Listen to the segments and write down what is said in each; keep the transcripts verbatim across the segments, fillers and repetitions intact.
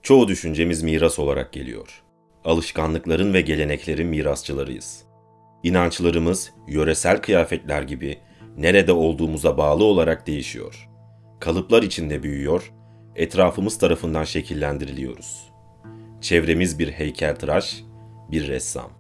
Çoğu düşüncemiz miras olarak geliyor. Alışkanlıkların ve geleneklerin mirasçılarıyız. İnançlarımız yöresel kıyafetler gibi nerede olduğumuza bağlı olarak değişiyor. Kalıplar içinde büyüyor, etrafımız tarafından şekillendiriliyoruz. Çevremiz bir heykeltıraş, bir ressam.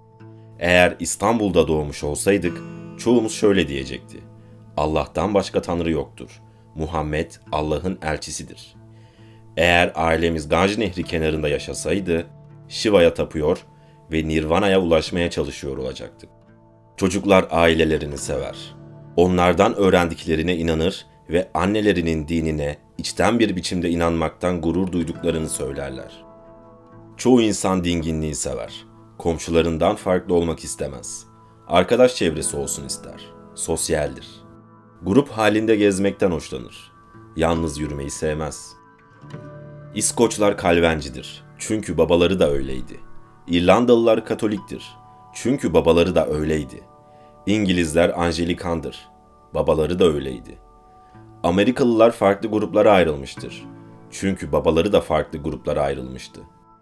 Eğer İstanbul'da doğmuş olsaydık, çoğumuz şöyle diyecekti: Allah'tan başka tanrı yoktur. Muhammed Allah'ın elçisidir. Eğer ailemiz Ganj Nehri kenarında yaşasaydı, Shiva'ya tapıyor ve Nirvana'ya ulaşmaya çalışıyor olacaktık. Çocuklar ailelerini sever. Onlardan öğrendiklerine inanır ve annelerinin dinine içten bir biçimde inanmaktan gurur duyduklarını söylerler. Çoğu insan dinginliği sever. Komşularından farklı olmak istemez. Arkadaş çevresi olsun ister. Sosyaldir. Grup halinde gezmekten hoşlanır. Yalnız yürümeyi sevmez. İskoçlar Kalvencidir. Çünkü babaları da öyleydi. İrlandalılar Katoliktir. Çünkü babaları da öyleydi. İngilizler Anjelikandır. Babaları da öyleydi. Amerikalılar farklı gruplara ayrılmıştır. Çünkü babaları da farklı gruplara ayrılmıştı.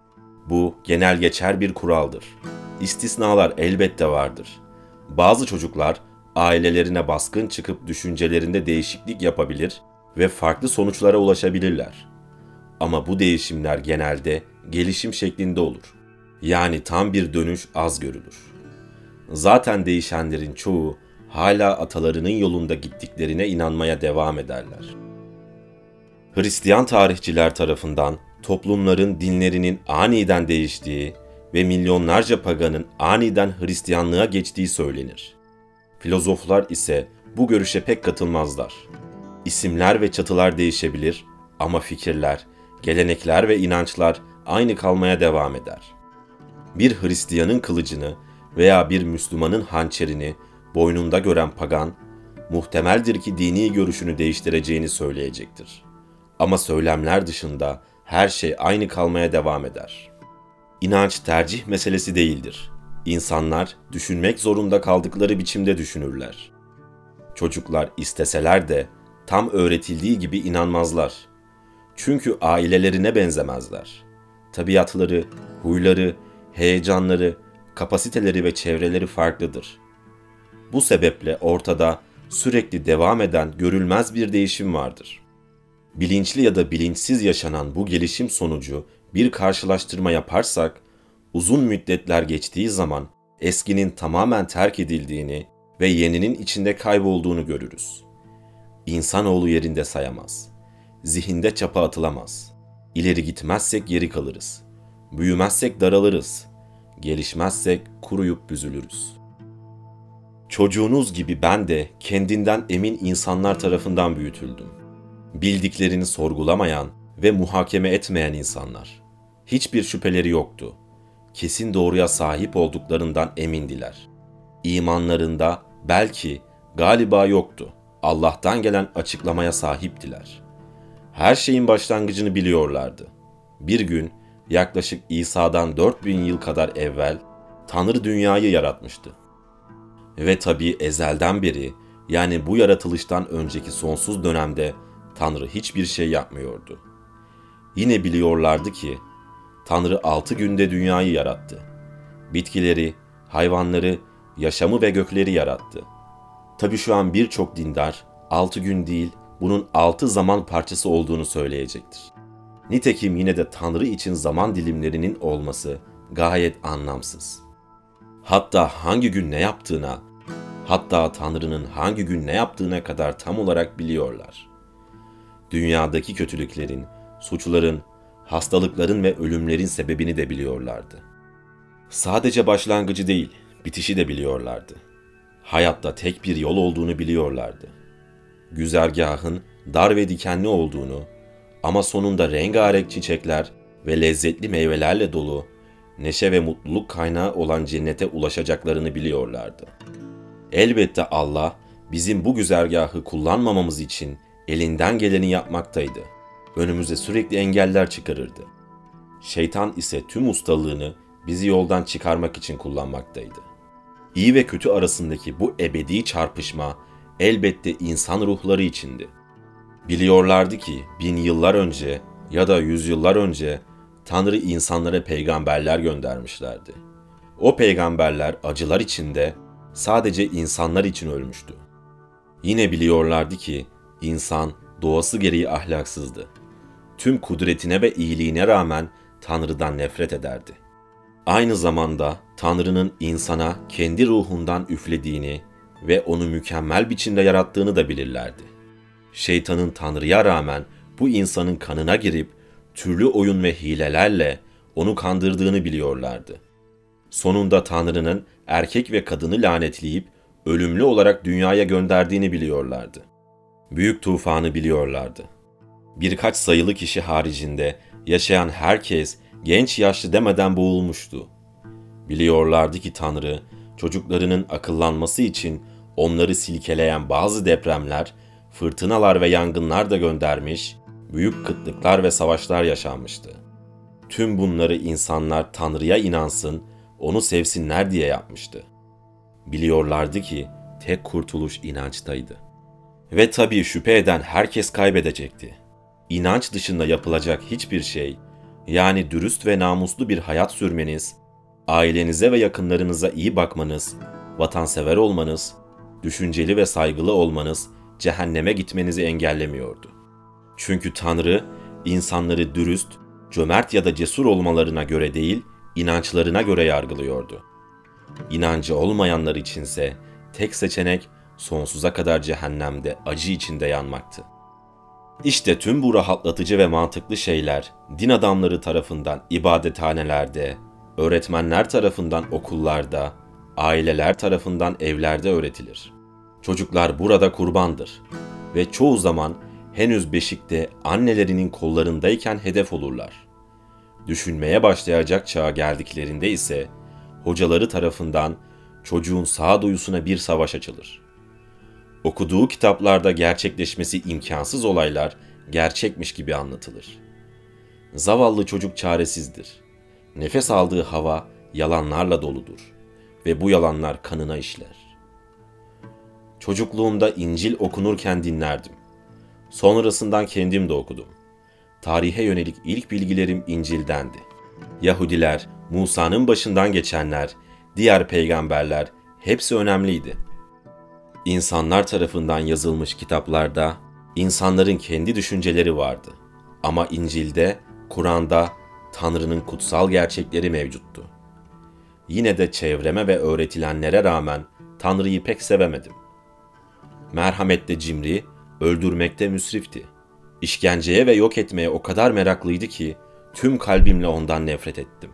Bu genel geçer bir kuraldır. İstisnalar elbette vardır. Bazı çocuklar ailelerine baskın çıkıp düşüncelerinde değişiklik yapabilir ve farklı sonuçlara ulaşabilirler. Ama bu değişimler genelde gelişim şeklinde olur. Yani tam bir dönüş az görülür. Zaten değişenlerin çoğu hala atalarının yolunda gittiklerine inanmaya devam ederler. Hristiyan tarihçiler tarafından toplumların dinlerinin aniden değiştiği ve milyonlarca paganın aniden Hristiyanlığa geçtiği söylenir. Filozoflar ise bu görüşe pek katılmazlar. İsimler ve çatılar değişebilir ama fikirler, gelenekler ve inançlar aynı kalmaya devam eder. Bir Hristiyanın kılıcını veya bir Müslümanın hançerini boynunda gören pagan, muhtemeldir ki dini görüşünü değiştireceğini söyleyecektir. Ama söylemler dışında her şey aynı kalmaya devam eder. İnanç tercih meselesi değildir. İnsanlar düşünmek zorunda kaldıkları biçimde düşünürler. Çocuklar isteseler de tam öğretildiği gibi inanmazlar. Çünkü ailelerine benzemezler. Tabiatları, huyları, heyecanları, kapasiteleri ve çevreleri farklıdır. Bu sebeple ortada sürekli devam eden görülmez bir değişim vardır. Bilinçli ya da bilinçsiz yaşanan bu gelişim sonucu bir karşılaştırma yaparsak, uzun müddetler geçtiği zaman eskinin tamamen terk edildiğini ve yeninin içinde kaybolduğunu görürüz. İnsanoğlu yerinde sayamaz. Zihinde çapa atılamaz. İleri gitmezsek geri kalırız. Büyümezsek daralırız. Gelişmezsek kuruyup büzülürüz. Çocuğunuz gibi ben de kendinden emin insanlar tarafından büyütüldüm. Bildiklerini sorgulamayan ve muhakeme etmeyen insanlar. Hiçbir şüpheleri yoktu. Kesin doğruya sahip olduklarından emindiler. İmanlarında belki, galiba yoktu. Allah'tan gelen açıklamaya sahiptiler. Her şeyin başlangıcını biliyorlardı. Bir gün, yaklaşık İsa'dan dört bin yıl kadar evvel, Tanrı dünyayı yaratmıştı. Ve tabii ezelden beri, yani bu yaratılıştan önceki sonsuz dönemde Tanrı hiçbir şey yapmıyordu. Yine biliyorlardı ki, Tanrı altı günde dünyayı yarattı. Bitkileri, hayvanları, yaşamı ve gökleri yarattı. Tabii şu an birçok dindar, altı gün değil, bunun altı zaman parçası olduğunu söyleyecektir. Nitekim yine de Tanrı için zaman dilimlerinin olması gayet anlamsız. Hatta hangi gün ne yaptığına, hatta Tanrı'nın hangi gün ne yaptığına kadar tam olarak biliyorlar. Dünyadaki kötülüklerin, suçların, hastalıkların ve ölümlerin sebebini de biliyorlardı. Sadece başlangıcı değil, bitişi de biliyorlardı. Hayatta tek bir yol olduğunu biliyorlardı. Güzergahın dar ve dikenli olduğunu ama sonunda rengarenk çiçekler ve lezzetli meyvelerle dolu, neşe ve mutluluk kaynağı olan cennete ulaşacaklarını biliyorlardı. Elbette Allah bizim bu güzergahı kullanmamamız için elinden geleni yapmaktaydı. Önümüze sürekli engeller çıkarırdı. Şeytan ise tüm ustalığını bizi yoldan çıkarmak için kullanmaktaydı. İyi ve kötü arasındaki bu ebedi çarpışma elbette insan ruhları içindi. Biliyorlardı ki bin yıllar önce ya da yüzyıllar önce Tanrı insanlara peygamberler göndermişlerdi. O peygamberler acılar içinde sadece insanlar için ölmüştü. Yine biliyorlardı ki insan doğası gereği ahlaksızdı. Tüm kudretine ve iyiliğine rağmen Tanrı'dan nefret ederdi. Aynı zamanda Tanrı'nın insana kendi ruhundan üflediğini ve onu mükemmel biçimde yarattığını da bilirlerdi. Şeytanın Tanrı'ya rağmen bu insanın kanına girip türlü oyun ve hilelerle onu kandırdığını biliyorlardı. Sonunda Tanrı'nın erkek ve kadını lanetleyip ölümlü olarak dünyaya gönderdiğini biliyorlardı. Büyük tufanı biliyorlardı. Birkaç sayılı kişi haricinde yaşayan herkes genç yaşlı demeden boğulmuştu. Biliyorlardı ki Tanrı, çocuklarının akıllanması için onları silkeleyen bazı depremler, fırtınalar ve yangınlar da göndermiş, büyük kıtlıklar ve savaşlar yaşanmıştı. Tüm bunları insanlar Tanrı'ya inansın, onu sevsinler diye yapmıştı. Biliyorlardı ki tek kurtuluş inançtaydı. Ve tabii şüphe eden herkes kaybedecekti. İnanç dışında yapılacak hiçbir şey, yani dürüst ve namuslu bir hayat sürmeniz, ailenize ve yakınlarınıza iyi bakmanız, vatansever olmanız, düşünceli ve saygılı olmanız cehenneme gitmenizi engellemiyordu. Çünkü Tanrı, insanları dürüst, cömert ya da cesur olmalarına göre değil, inançlarına göre yargılıyordu. İnancı olmayanlar içinse tek seçenek sonsuza kadar cehennemde acı içinde yanmaktı. İşte tüm bu rahatlatıcı ve mantıklı şeyler din adamları tarafından ibadethanelerde, öğretmenler tarafından okullarda, aileler tarafından evlerde öğretilir. Çocuklar burada kurbandır ve çoğu zaman henüz beşikte annelerinin kollarındayken hedef olurlar. Düşünmeye başlayacak çağa geldiklerinde ise hocaları tarafından çocuğun sağduyusuna bir savaş açılır. Okuduğu kitaplarda gerçekleşmesi imkansız olaylar gerçekmiş gibi anlatılır. Zavallı çocuk çaresizdir. Nefes aldığı hava yalanlarla doludur ve bu yalanlar kanına işler. Çocukluğumda İncil okunurken dinlerdim. Sonrasından kendim de okudum. Tarihe yönelik ilk bilgilerim İncil'dendi. Yahudiler, Musa'nın başından geçenler, diğer peygamberler hepsi önemliydi. İnsanlar tarafından yazılmış kitaplarda insanların kendi düşünceleri vardı. Ama İncil'de, Kur'an'da Tanrı'nın kutsal gerçekleri mevcuttu. Yine de çevreme ve öğretilenlere rağmen Tanrı'yı pek sevemedim. Merhamette cimri, öldürmekte müsrifti. İşkenceye ve yok etmeye o kadar meraklıydı ki tüm kalbimle ondan nefret ettim.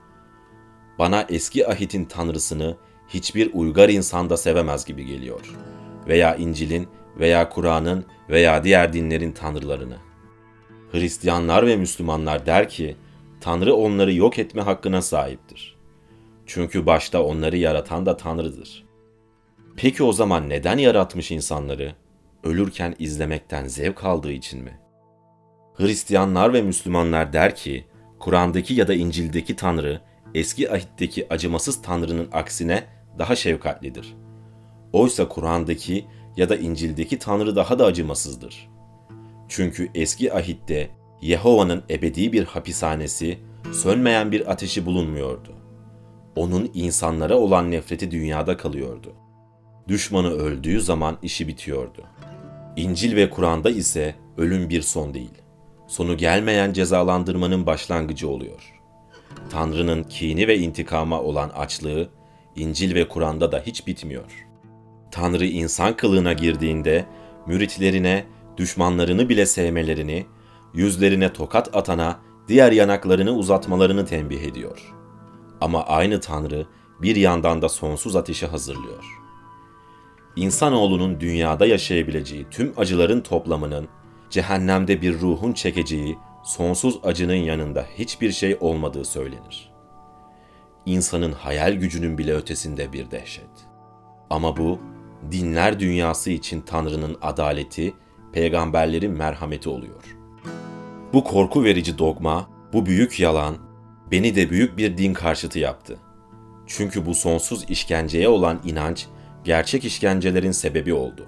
Bana eski ahitin tanrısını hiçbir uygar insan da sevemez gibi geliyor. Veya İncil'in veya Kur'an'ın veya diğer dinlerin tanrılarını. Hristiyanlar ve Müslümanlar der ki Tanrı onları yok etme hakkına sahiptir. Çünkü başta onları yaratan da Tanrı'dır. Peki o zaman neden yaratmış insanları? Ölürken izlemekten zevk aldığı için mi? Hristiyanlar ve Müslümanlar der ki, Kur'an'daki ya da İncil'deki Tanrı, eski ahitteki acımasız Tanrı'nın aksine daha şefkatlidir. Oysa Kur'an'daki ya da İncil'deki Tanrı daha da acımasızdır. Çünkü eski ahitte Yehova'nın ebedi bir hapishanesi, sönmeyen bir ateşi bulunmuyordu. Onun insanlara olan nefreti dünyada kalıyordu. Düşmanı öldüğü zaman işi bitiyordu. İncil ve Kur'an'da ise ölüm bir son değil. Sonu gelmeyen cezalandırmanın başlangıcı oluyor. Tanrı'nın kini ve intikama olan açlığı İncil ve Kur'an'da da hiç bitmiyor. Tanrı insan kılığına girdiğinde müritlerine düşmanlarını bile sevmelerini, yüzlerine tokat atana diğer yanaklarını uzatmalarını tembih ediyor. Ama aynı Tanrı bir yandan da sonsuz ateşi hazırlıyor. İnsanoğlunun dünyada yaşayabileceği tüm acıların toplamının cehennemde bir ruhun çekeceği sonsuz acının yanında hiçbir şey olmadığı söylenir. İnsanın hayal gücünün bile ötesinde bir dehşet. Ama bu, dinler dünyası için Tanrı'nın adaleti, peygamberlerin merhameti oluyor. Bu korku verici dogma, bu büyük yalan, beni de büyük bir din karşıtı yaptı. Çünkü bu sonsuz işkenceye olan inanç, gerçek işkencelerin sebebi oldu.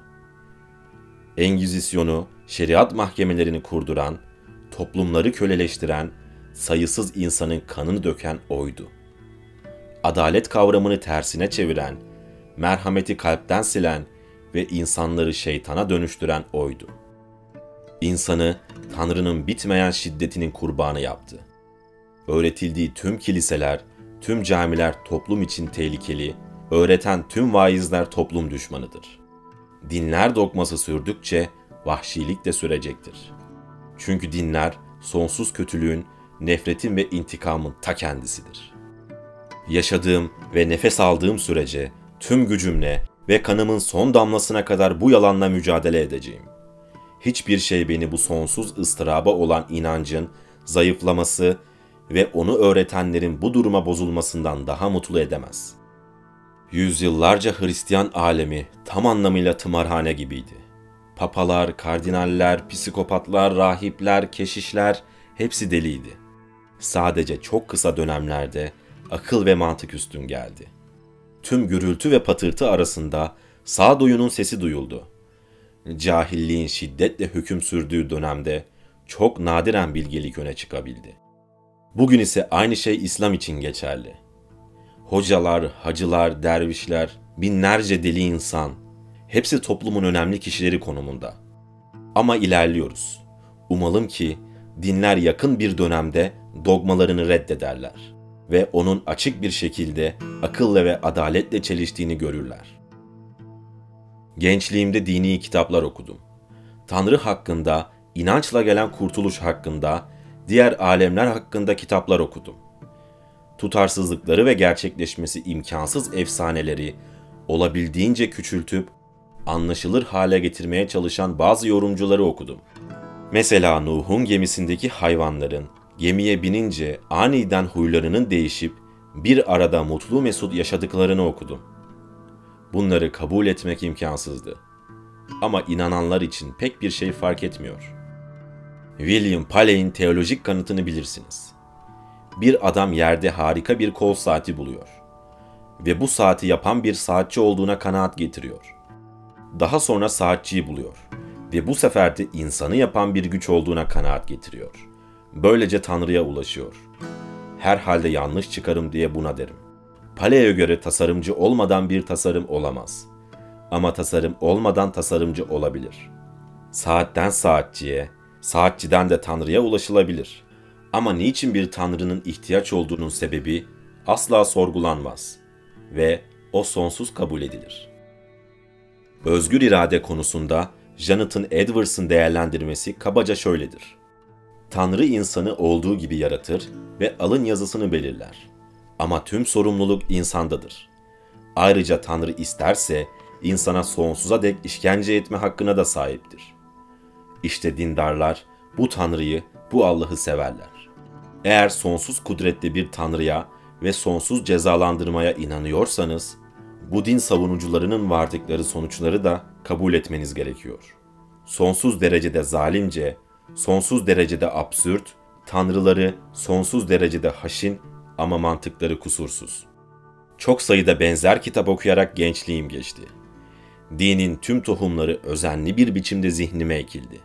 Engizisyonu, şeriat mahkemelerini kurduran, toplumları köleleştiren, sayısız insanın kanını döken oydu. Adalet kavramını tersine çeviren, merhameti kalpten silen ve insanları şeytana dönüştüren oydu. İnsanı Tanrı'nın bitmeyen şiddetinin kurbanı yaptı. Öğretildiği tüm kiliseler, tüm camiler toplum için tehlikeli, öğreten tüm vaizler toplum düşmanıdır. Dinler dogması sürdükçe vahşilik de sürecektir. Çünkü dinler sonsuz kötülüğün, nefretin ve intikamın ta kendisidir. Yaşadığım ve nefes aldığım sürece tüm gücümle ve kanımın son damlasına kadar bu yalanla mücadele edeceğim. Hiçbir şey beni bu sonsuz ıstıraba olan inancın zayıflaması ve onu öğretenlerin bu duruma bozulmasından daha mutlu edemez. Yüzyıllarca Hristiyan alemi tam anlamıyla tımarhane gibiydi. Papalar, kardinaller, psikopatlar, rahipler, keşişler hepsi deliydi. Sadece çok kısa dönemlerde akıl ve mantık üstün geldi. Tüm gürültü ve patırtı arasında sağduyunun sesi duyuldu. Cahilliğin şiddetle hüküm sürdüğü dönemde çok nadiren bilgelik öne çıkabildi. Bugün ise aynı şey İslam için geçerli. Hocalar, hacılar, dervişler, binlerce deli insan, hepsi toplumun önemli kişileri konumunda. Ama ilerliyoruz. Umalım ki dinler yakın bir dönemde dogmalarını reddederler ve onun açık bir şekilde akılla ve adaletle çeliştiğini görürler. Gençliğimde dini kitaplar okudum. Tanrı hakkında, inançla gelen kurtuluş hakkında, diğer alemler hakkında kitaplar okudum. Tutarsızlıkları ve gerçekleşmesi imkansız efsaneleri olabildiğince küçültüp anlaşılır hale getirmeye çalışan bazı yorumcuları okudum. Mesela Nuh'un gemisindeki hayvanların gemiye binince aniden huylarının değişip bir arada mutlu mesut yaşadıklarını okudum. Bunları kabul etmek imkansızdı. Ama inananlar için pek bir şey fark etmiyor. William Paley'in teolojik kanıtını bilirsiniz. Bir adam yerde harika bir kol saati buluyor ve bu saati yapan bir saatçi olduğuna kanaat getiriyor. Daha sonra saatçiyi buluyor ve bu sefer de insanı yapan bir güç olduğuna kanaat getiriyor. Böylece Tanrı'ya ulaşıyor. Herhalde yanlış çıkarım diye buna derim. Paley'e göre tasarımcı olmadan bir tasarım olamaz. Ama tasarım olmadan tasarımcı olabilir. Saatten saatçiye, saatçiden de Tanrı'ya ulaşılabilir. Ama niçin bir Tanrı'nın ihtiyaç olduğunun sebebi asla sorgulanmaz ve o sonsuz kabul edilir. Özgür irade konusunda Jonathan Edwards'ın değerlendirmesi kabaca şöyledir. Tanrı insanı olduğu gibi yaratır ve alın yazısını belirler. Ama tüm sorumluluk insandadır. Ayrıca Tanrı isterse insana sonsuza dek işkence etme hakkına da sahiptir. İşte dindarlar bu Tanrı'yı, bu Allah'ı severler. Eğer sonsuz kudretli bir Tanrı'ya ve sonsuz cezalandırmaya inanıyorsanız, bu din savunucularının vardıkları sonuçları da kabul etmeniz gerekiyor. Sonsuz derecede zalimce, sonsuz derecede absürt, tanrıları sonsuz derecede haşin ama mantıkları kusursuz. Çok sayıda benzer kitap okuyarak gençliğim geçti. Dinin tüm tohumları özenli bir biçimde zihnime ekildi.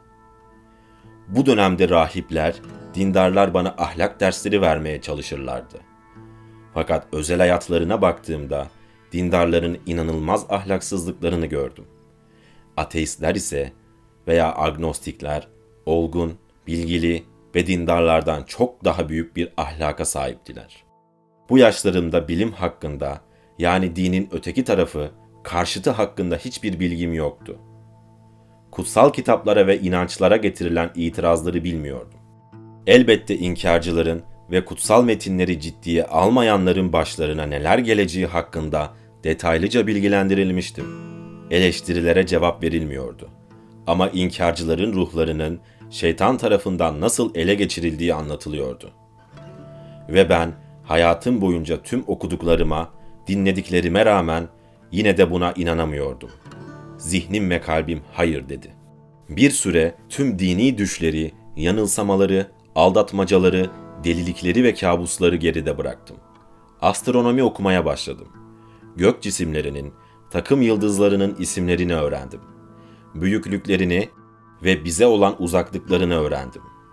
Bu dönemde rahipler, dindarlar bana ahlak dersleri vermeye çalışırlardı. Fakat özel hayatlarına baktığımda dindarların inanılmaz ahlaksızlıklarını gördüm. Ateistler ise veya agnostikler, olgun, bilgili ve dindarlardan çok daha büyük bir ahlaka sahiptiler. Bu yaşlarımda bilim hakkında, yani dinin öteki tarafı, karşıtı hakkında hiçbir bilgim yoktu. Kutsal kitaplara ve inançlara getirilen itirazları bilmiyordum. Elbette inkarcıların ve kutsal metinleri ciddiye almayanların başlarına neler geleceği hakkında detaylıca bilgilendirilmiştim. Eleştirilere cevap verilmiyordu. Ama inkarcıların ruhlarının şeytan tarafından nasıl ele geçirildiği anlatılıyordu. Ve ben hayatım boyunca tüm okuduklarıma, dinlediklerime rağmen yine de buna inanamıyordum. Zihnim ve kalbim hayır dedi. Bir süre tüm dini düşleri, yanılsamaları, aldatmacaları, delilikleri ve kabusları geride bıraktım. Astronomi okumaya başladım. Gök cisimlerinin, takım yıldızlarının isimlerini öğrendim. Büyüklüklerini ve bize olan uzaklıklarını öğrendim.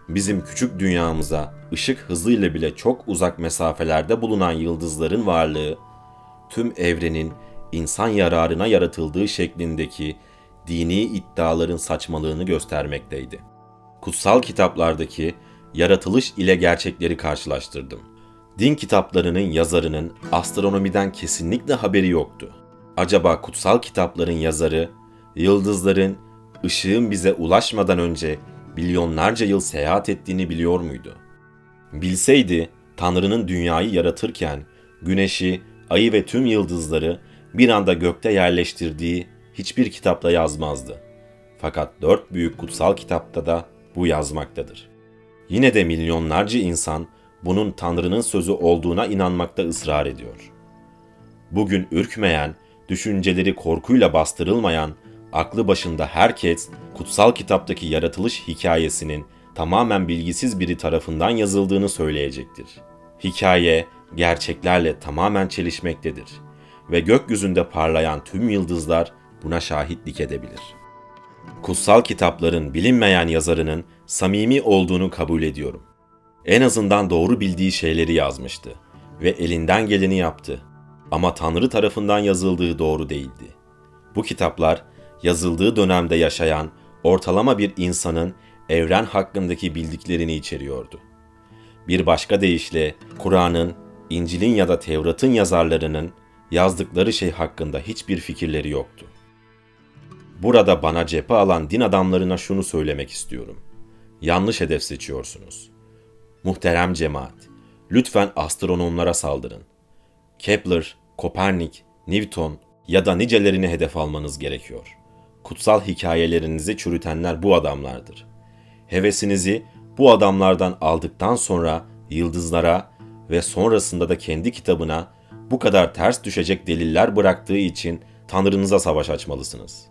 bizim küçük dünyamıza ışık hızıyla bile çok uzak mesafelerde bulunan yıldızların varlığı, tüm evrenin insan yararına yaratıldığı şeklindeki dini iddiaların saçmalığını göstermekteydi. Kutsal kitaplardaki yaratılış ile gerçekleri karşılaştırdım. Din kitaplarının yazarının astronomiden kesinlikle haberi yoktu. Acaba kutsal kitapların yazarı, yıldızların, ışığın bize ulaşmadan önce milyonlarca yıl seyahat ettiğini biliyor muydu? Bilseydi, Tanrı'nın dünyayı yaratırken güneşi, ayı ve tüm yıldızları bir anda gökte yerleştirdiği hiçbir kitapta yazmazdı. Fakat dört büyük kutsal kitapta da bu yazmaktadır. Yine de milyonlarca insan bunun Tanrı'nın sözü olduğuna inanmakta ısrar ediyor. Bugün ürkmeyen, düşünceleri korkuyla bastırılmayan, aklı başında herkes kutsal kitaptaki yaratılış hikayesinin tamamen bilgisiz biri tarafından yazıldığını söyleyecektir. Hikaye, gerçeklerle tamamen çelişmektedir ve gökyüzünde parlayan tüm yıldızlar buna şahitlik edebilir. Kutsal kitapların bilinmeyen yazarının samimi olduğunu kabul ediyorum. En azından doğru bildiği şeyleri yazmıştı ve elinden geleni yaptı. Ama Tanrı tarafından yazıldığı doğru değildi. Bu kitaplar, yazıldığı dönemde yaşayan ortalama bir insanın evren hakkındaki bildiklerini içeriyordu. Bir başka deyişle, Kur'an'ın, İncil'in ya da Tevrat'ın yazarlarının yazdıkları şey hakkında hiçbir fikirleri yoktu. Burada bana cephe alan din adamlarına şunu söylemek istiyorum. Yanlış hedef seçiyorsunuz. Muhterem cemaat, lütfen astronomlara saldırın. Kepler, Kopernik, Newton ya da nicelerini hedef almanız gerekiyor. Kutsal hikayelerinizi çürütenler bu adamlardır. Hevesinizi bu adamlardan aldıktan sonra yıldızlara ve sonrasında da kendi kitabına bu kadar ters düşecek deliller bıraktığı için Tanrınıza savaş açmalısınız.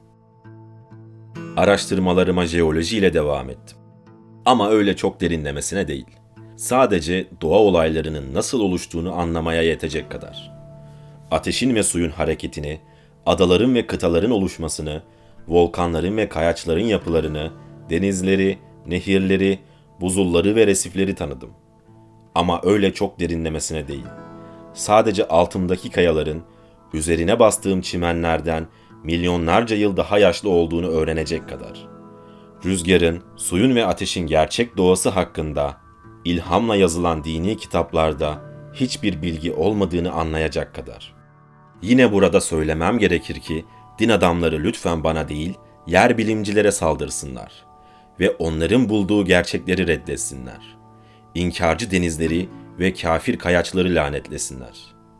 Araştırmalarıma jeoloji ile devam ettim. Ama öyle çok derinlemesine değil. Sadece doğa olaylarının nasıl oluştuğunu anlamaya yetecek kadar. Ateşin ve suyun hareketini, adaların ve kıtaların oluşmasını, volkanların ve kayaçların yapılarını, denizleri, nehirleri, buzulları ve resifleri tanıdım. Ama öyle çok derinlemesine değil. Sadece altımdaki kayaların, üzerine bastığım çimenlerden milyonlarca yıl daha yaşlı olduğunu öğrenecek kadar. Rüzgarın, suyun ve ateşin gerçek doğası hakkında, ilhamla yazılan dini kitaplarda hiçbir bilgi olmadığını anlayacak kadar. Yine burada söylemem gerekir ki, din adamları lütfen bana değil, yer bilimcilere saldırsınlar ve onların bulduğu gerçekleri reddetsinler. İnkarcı denizleri ve kafir kayaçları lanetlesinler.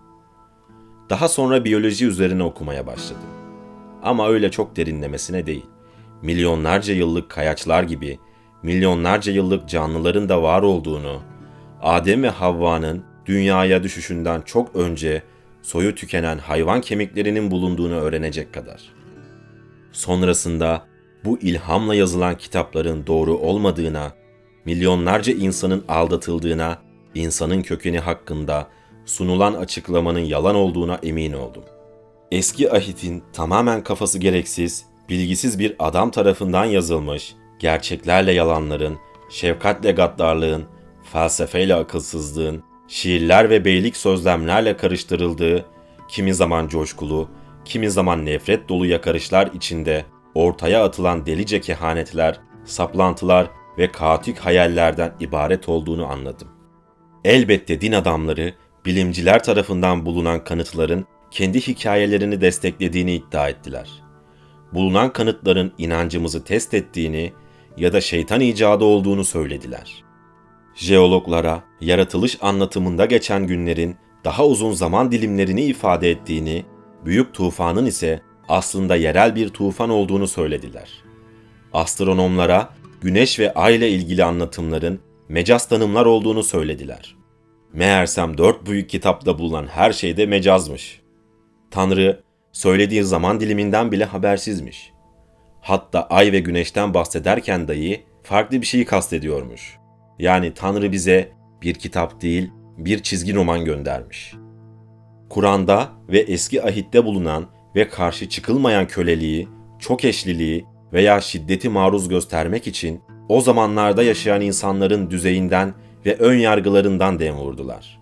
Daha sonra biyoloji üzerine okumaya başladım. Ama öyle çok derinlemesine değil. Milyonlarca yıllık kayaçlar gibi, milyonlarca yıllık canlıların da var olduğunu, Adem ve Havva'nın dünyaya düşüşünden çok önce soyu tükenen hayvan kemiklerinin bulunduğunu öğrenecek kadar. Sonrasında bu ilhamla yazılan kitapların doğru olmadığına, milyonlarca insanın aldatıldığına, insanın kökeni hakkında sunulan açıklamanın yalan olduğuna emin oldum. Eski ahitin tamamen kafası gereksiz, bilgisiz bir adam tarafından yazılmış, gerçeklerle yalanların, şefkatle gaddarlığın, felsefeyle akılsızlığın, şiirler ve beylik sözlemlerle karıştırıldığı, kimi zaman coşkulu, kimi zaman nefret dolu yakarışlar içinde ortaya atılan delice kehanetler, saplantılar ve kaotik hayallerden ibaret olduğunu anladım. Elbette din adamları, bilimciler tarafından bulunan kanıtların kendi hikayelerini desteklediğini iddia ettiler. Bulunan kanıtların inancımızı test ettiğini ya da şeytan icadı olduğunu söylediler. Jeologlara yaratılış anlatımında geçen günlerin daha uzun zaman dilimlerini ifade ettiğini, büyük tufanın ise aslında yerel bir tufan olduğunu söylediler. Astronomlara güneş ve ay ile ilgili anlatımların mecaz tanımlar olduğunu söylediler. Meğersem dört büyük kitapta bulunan her şey de mecazmış. Tanrı, söylediği zaman diliminden bile habersizmiş. Hatta ay ve güneşten bahsederken dahi farklı bir şeyi kastediyormuş. Yani Tanrı bize bir kitap değil, bir çizgi roman göndermiş. Kur'an'da ve eski ahitte bulunan ve karşı çıkılmayan köleliği, çok eşliliği veya şiddeti maruz göstermek için O zamanlarda yaşayan insanların düzeyinden ve ön yargılarından dem vurdular.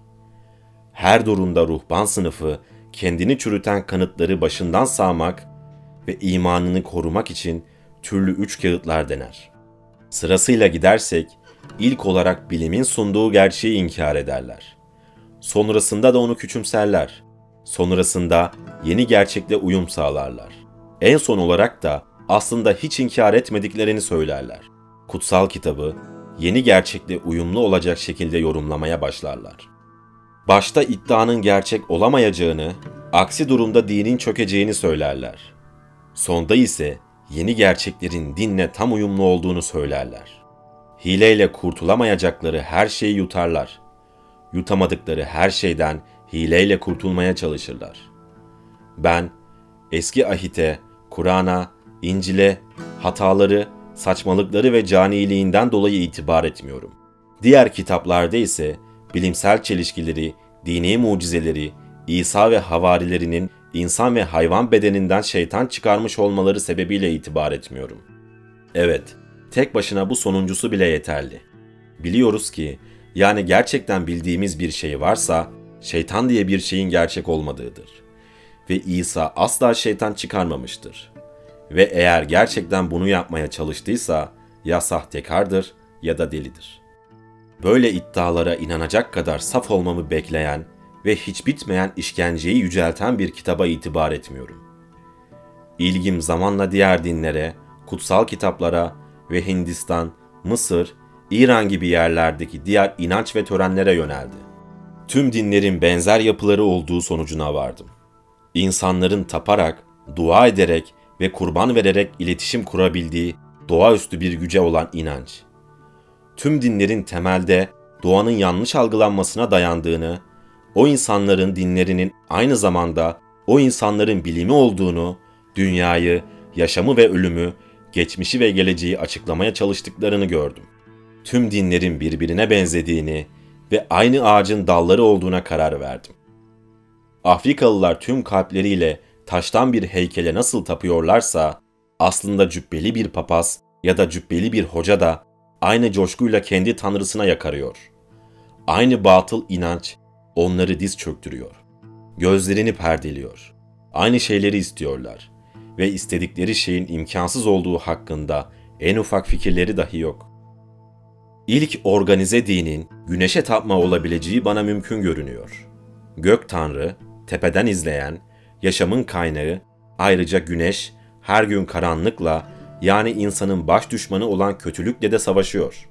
Her durumda ruhban sınıfı kendini çürüten kanıtları başından sağmak ve imanını korumak için türlü üç kağıtlar dener. Sırasıyla gidersek ilk olarak bilimin sunduğu gerçeği inkar ederler. Sonrasında da onu küçümserler. Sonrasında yeni gerçekle uyum sağlarlar. En son olarak da aslında hiç inkar etmediklerini söylerler. Kutsal kitabı yeni gerçekle uyumlu olacak şekilde yorumlamaya başlarlar. Başta iddianın gerçek olamayacağını, aksi durumda dinin çökeceğini söylerler. Sonda ise yeni gerçeklerin dinle tam uyumlu olduğunu söylerler. Hileyle kurtulamayacakları her şeyi yutarlar. Yutamadıkları her şeyden hileyle kurtulmaya çalışırlar. Ben eski ahite, Kur'an'a, İncil'e, hataları, saçmalıkları ve caniliğinden dolayı itibar etmiyorum. Diğer kitaplarda ise bilimsel çelişkileri, dini mucizeleri, İsa ve havarilerinin insan ve hayvan bedeninden şeytan çıkarmış olmaları sebebiyle itibar etmiyorum. Evet, tek başına bu sonuncusu bile yeterli. Biliyoruz ki, yani gerçekten bildiğimiz bir şey varsa, şeytan diye bir şeyin gerçek olmadığıdır. Ve İsa asla şeytan çıkarmamıştır. Ve eğer gerçekten bunu yapmaya çalıştıysa, ya sahtekardır ya da delidir. Böyle iddialara inanacak kadar saf olmamı bekleyen ve hiç bitmeyen işkenceyi yücelten bir kitaba itibar etmiyorum. İlgim zamanla diğer dinlere, kutsal kitaplara ve Hindistan, Mısır, İran gibi yerlerdeki diğer inanç ve törenlere yöneldi. Tüm dinlerin benzer yapıları olduğu sonucuna vardım. İnsanların taparak, dua ederek ve kurban vererek iletişim kurabildiği doğaüstü bir güce olan inanç. Tüm dinlerin temelde doğanın yanlış algılanmasına dayandığını, o insanların dinlerinin aynı zamanda o insanların bilimi olduğunu, dünyayı, yaşamı ve ölümü, geçmişi ve geleceği açıklamaya çalıştıklarını gördüm. Tüm dinlerin birbirine benzediğini ve aynı ağacın dalları olduğuna karar verdim. Afrikalılar tüm kalpleriyle taştan bir heykele nasıl tapıyorlarsa, aslında cübbeli bir papaz ya da cübbeli bir hoca da aynı coşkuyla kendi tanrısına yakarıyor. Aynı batıl inanç onları diz çöktürüyor. Gözlerini perdeliyor. Aynı şeyleri istiyorlar ve istedikleri şeyin imkansız olduğu hakkında en ufak fikirleri dahi yok. İlk organize dinin güneşe tapma olabileceği bana mümkün görünüyor. Gök Tanrı, tepeden izleyen, yaşamın kaynağı, ayrıca güneş her gün karanlıkla, yani insanın baş düşmanı olan kötülükle de savaşıyor.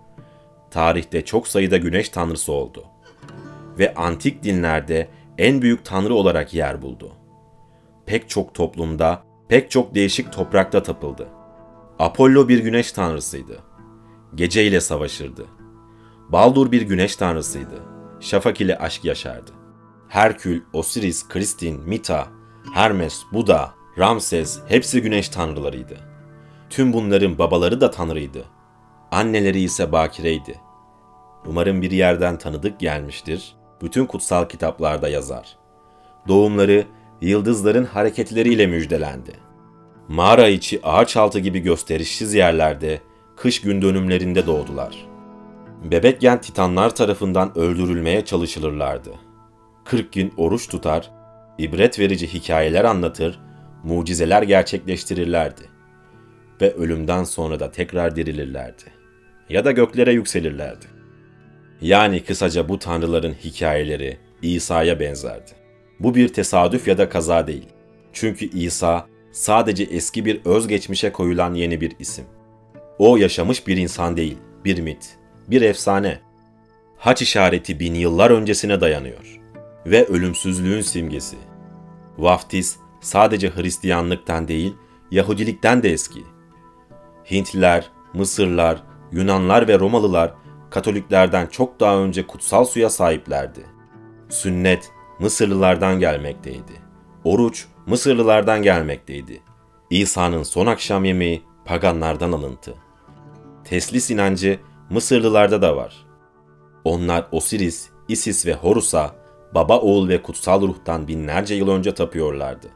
Tarihte çok sayıda güneş tanrısı oldu ve antik dinlerde en büyük tanrı olarak yer buldu. Pek çok toplumda, pek çok değişik toprakta tapıldı. Apollo bir güneş tanrısıydı. Gece ile savaşırdı. Baldur bir güneş tanrısıydı. Şafak ile aşk yaşardı. Herkül, Osiris, Kristin, Mita, Hermes, Buda, Ramses hepsi güneş tanrılarıydı. Tüm bunların babaları da tanrıydı. Anneleri ise bakireydi. Umarım bir yerden tanıdık gelmiştir. Bütün kutsal kitaplarda yazar. Doğumları yıldızların hareketleriyle müjdelendi. Mağara içi ağaç altı gibi gösterişsiz yerlerde kış gün dönümlerinde doğdular. Bebekken titanlar tarafından öldürülmeye çalışılırlardı. kırk gün oruç tutar, ibret verici hikayeler anlatır, mucizeler gerçekleştirirlerdi. Ve ölümden sonra da tekrar dirilirlerdi. Ya da göklere yükselirlerdi. Yani kısaca bu tanrıların hikayeleri İsa'ya benzerdi. Bu bir tesadüf ya da kaza değil. Çünkü İsa sadece eski bir özgeçmişe koyulan yeni bir isim. O yaşamış bir insan değil, bir mit, bir efsane. Haç işareti bin yıllar öncesine dayanıyor ve ölümsüzlüğün simgesi. Vaftiz sadece Hristiyanlıktan değil, Yahudilikten de eski. Hintliler, Mısırlar, Yunanlar ve Romalılar Katoliklerden çok daha önce kutsal suya sahiplerdi. Sünnet Mısırlılardan gelmekteydi. Oruç Mısırlılardan gelmekteydi. İsa'nın son akşam yemeği paganlardan alıntı. Teslis inancı Mısırlılarda da var. Onlar Osiris, Isis ve Horus'a baba, oğul ve kutsal ruhtan binlerce yıl önce tapıyorlardı.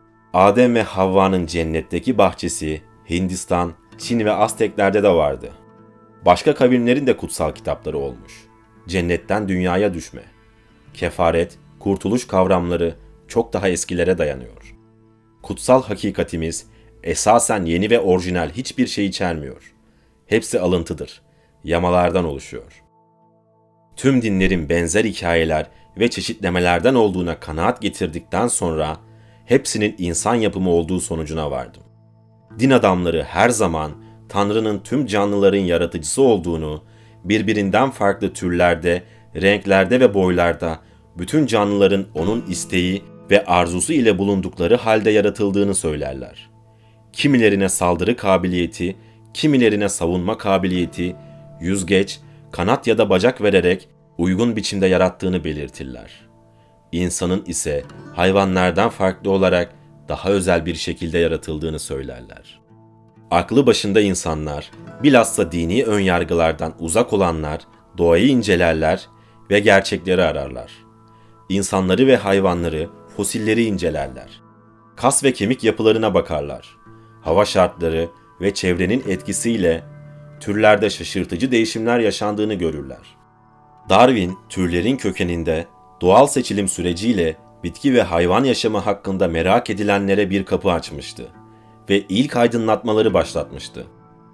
Adem ve Havva'nın cennetteki bahçesi Hindistan, Çin ve Azteklerde de vardı. Başka kavimlerin de kutsal kitapları olmuş. Cennetten dünyaya düşme, kefaret, kurtuluş kavramları çok daha eskilere dayanıyor. Kutsal hakikatimiz esasen yeni ve orijinal hiçbir şey içermiyor. Hepsi alıntıdır, yamalardan oluşuyor. Tüm dinlerin benzer hikayeler ve çeşitlemelerden olduğuna kanaat getirdikten sonra hepsinin insan yapımı olduğu sonucuna vardım. Din adamları her zaman Tanrı'nın tüm canlıların yaratıcısı olduğunu, birbirinden farklı türlerde, renklerde ve boylarda bütün canlıların onun isteği ve arzusu ile bulundukları halde yaratıldığını söylerler. Kimilerine saldırı kabiliyeti, kimilerine savunma kabiliyeti, yüzgeç, kanat ya da bacak vererek uygun biçimde yarattığını belirtirler. İnsanın ise hayvanlardan farklı olarak daha özel bir şekilde yaratıldığını söylerler. Aklı başında insanlar, bilhassa dini önyargılardan uzak olanlar doğayı incelerler ve gerçekleri ararlar. İnsanları ve hayvanları, fosilleri incelerler. Kas ve kemik yapılarına bakarlar. Hava şartları ve çevrenin etkisiyle türlerde şaşırtıcı değişimler yaşandığını görürler. Darwin, türlerin kökeninde doğal seçilim süreciyle bitki ve hayvan yaşamı hakkında merak edilenlere bir kapı açmıştı ve ilk aydınlatmaları başlatmıştı.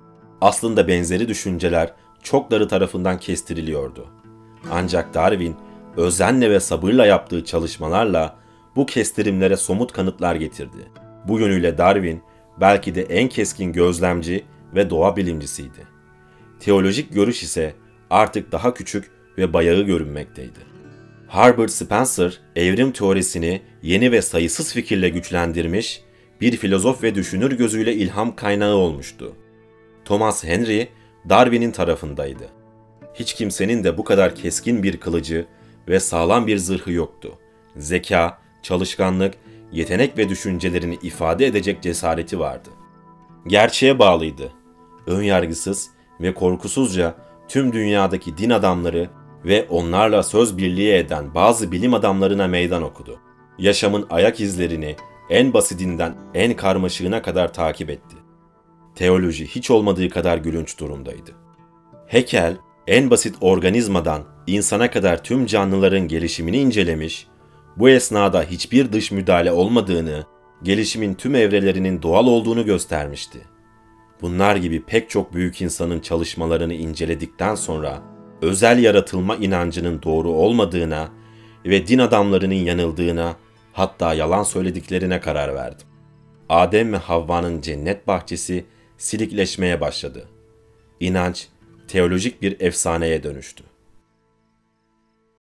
Aslında benzeri düşünceler çokları tarafından kestiriliyordu. Ancak Darwin, özenle ve sabırla yaptığı çalışmalarla bu kestirimlere somut kanıtlar getirdi. Bu yönüyle Darwin, belki de en keskin gözlemci ve doğa bilimcisiydi. Teolojik görüş ise artık daha küçük ve bayağı görünmekteydi. Herbert Spencer, evrim teorisini yeni ve sayısız fikirle güçlendirmiş, bir filozof ve düşünür gözüyle ilham kaynağı olmuştu. Thomas Henry, Darwin'in tarafındaydı. Hiç kimsenin de bu kadar keskin bir kılıcı ve sağlam bir zırhı yoktu. Zeka, çalışkanlık, yetenek ve düşüncelerini ifade edecek cesareti vardı. Gerçeğe bağlıydı. Önyargısız ve korkusuzca tüm dünyadaki din adamları ve onlarla söz birliği eden bazı bilim adamlarına meydan okudu. Yaşamın ayak izlerini en basitinden en karmaşığına kadar takip etti. Teoloji hiç olmadığı kadar gülünç durumdaydı. Haeckel, en basit organizmadan insana kadar tüm canlıların gelişimini incelemiş, bu esnada hiçbir dış müdahale olmadığını, gelişimin tüm evrelerinin doğal olduğunu göstermişti. Bunlar gibi pek çok büyük insanın çalışmalarını inceledikten sonra, özel yaratılma inancının doğru olmadığına ve din adamlarının yanıldığına, hatta yalan söylediklerine karar verdim. Adem ve Havva'nın cennet bahçesi silikleşmeye başladı. İnanç, teolojik bir efsaneye dönüştü.